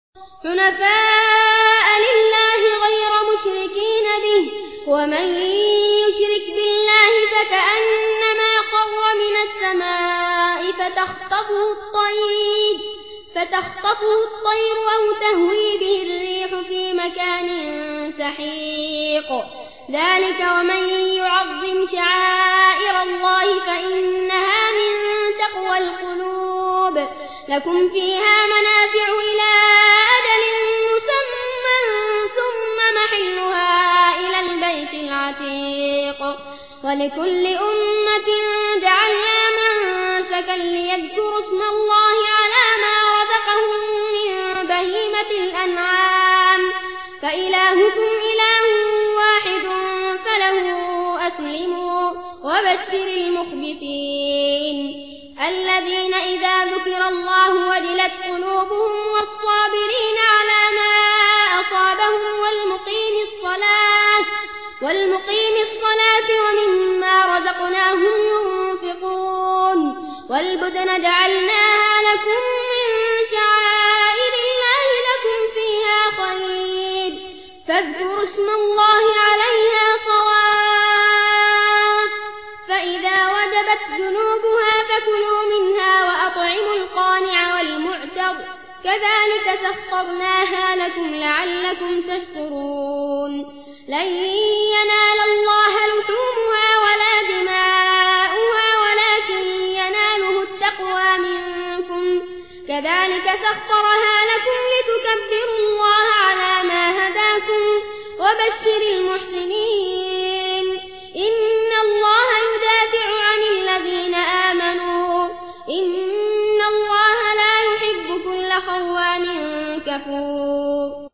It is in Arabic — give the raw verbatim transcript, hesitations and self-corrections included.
حنفاء لله غير مشركين به ومن يشرك بالله فكأنما خر من السماء فتخطفه الطير فتخطفه الطير أو تهوي به الريح في مكان سحيق ذلك ومن يعظم شعائر الله فإنها من تقوى القلوب لكم فيها منافع إلى أجل مسمى ثم محلها إلى البيت العتيق ولكل أمة جعلنا منسكا ليذكروا اسم الله على ما رزقهم من بهيمة الأنعام فإلهكم إله واحد فله أسلموا وبشر المخبتين الذين إذا ذكر الله وجلت قلوبهم والصابرين على ما أصابهم والمقيم الصلاة والمقيم الصلاة ومما رزقناهم ينفقون والبدن جعلناها لكم من شعائر الله لكم فيها خير فاذكروا اسم الله عليها صواف فإذا وجبت جنوبها فكلوا منها وأطعموا القانع والمعتر كذلك سخرناها لكم لعلكم تشكرون لن ينال الله لحومها ولا دماؤها ولكن يناله التقوى منكم كذلك سخرها لكم لتكبروا الله على ما هداكم وبشر المحسنين إن الله يدافع عن الذين آمنوا إن الله لا يحب كل خوان كفور